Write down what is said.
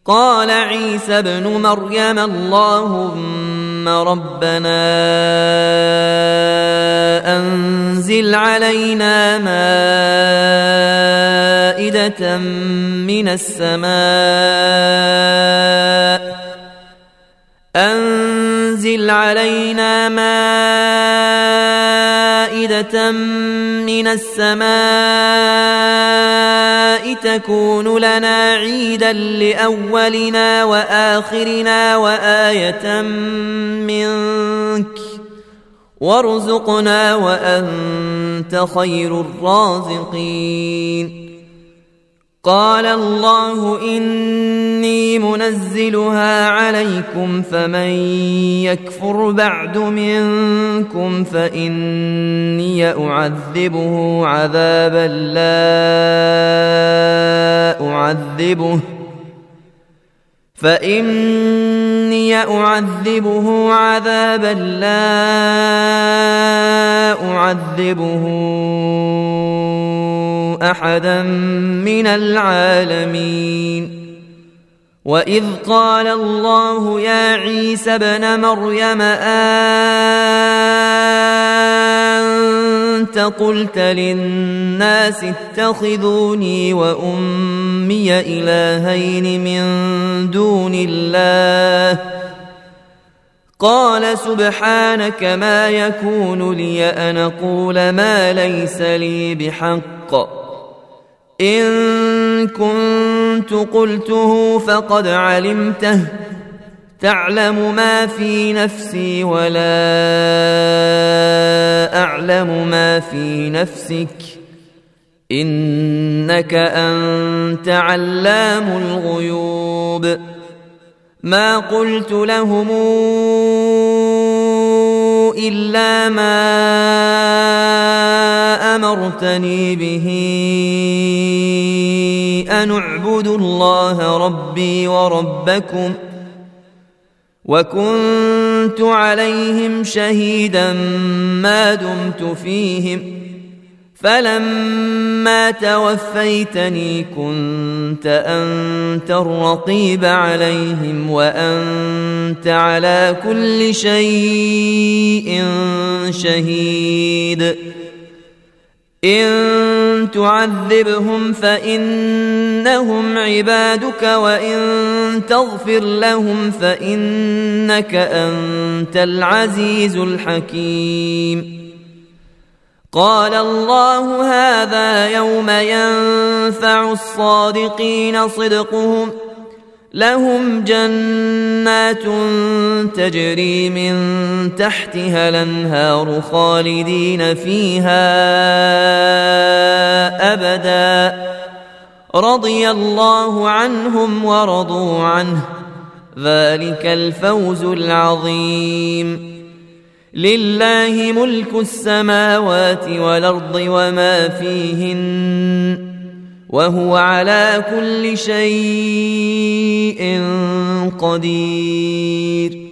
قال عيسى ابن مريم اللهم ربنا أنزل علينا مائدة من السماء أنزل علينا مائدة من السماء تكون لنا عيدا لأولنا وآخرنا وآية منك وارزقنا وأنت خير الرازقين قال الله إني منزلها عليكم فمن يكفر بعد منكم فإني أعذبه عذابا لا أعذبه أحدا من العالمين وإذ قال الله يا عيسى ابن مريم أنت قلت للناس اتخذوني وأمي إلهين من دون الله قال سبحانك ما يكون لي أن أقول ما ليس لي بحق إن كنت قلته فقد علمته تعلم ما في نفسي ولا أعلم ما في نفسك إنك أنت علام الغيوب ما قلت لهم إلا ما أمرتني به أن اعبدوا الله ربي وربكم وكنت عليهم شهيدا ما دمت فيهم فلما توفيتني كنت أنت الرقيب عليهم وأنت على كل شيء شهيد إن تعذبهم فإنهم عبادك وإن تغفر لهم فإنك أنت العزيز الحكيم قال الله هذا يوم ينفع الصادقين صدقهم لهم جنات تجري من تحتها الأنهار خالدين فيها أبدا رضي الله عنهم ورضوا عنه ذلك الفوز العظيم لله ملك السماوات والأرض وما فيهن وهو على كل شيء قدير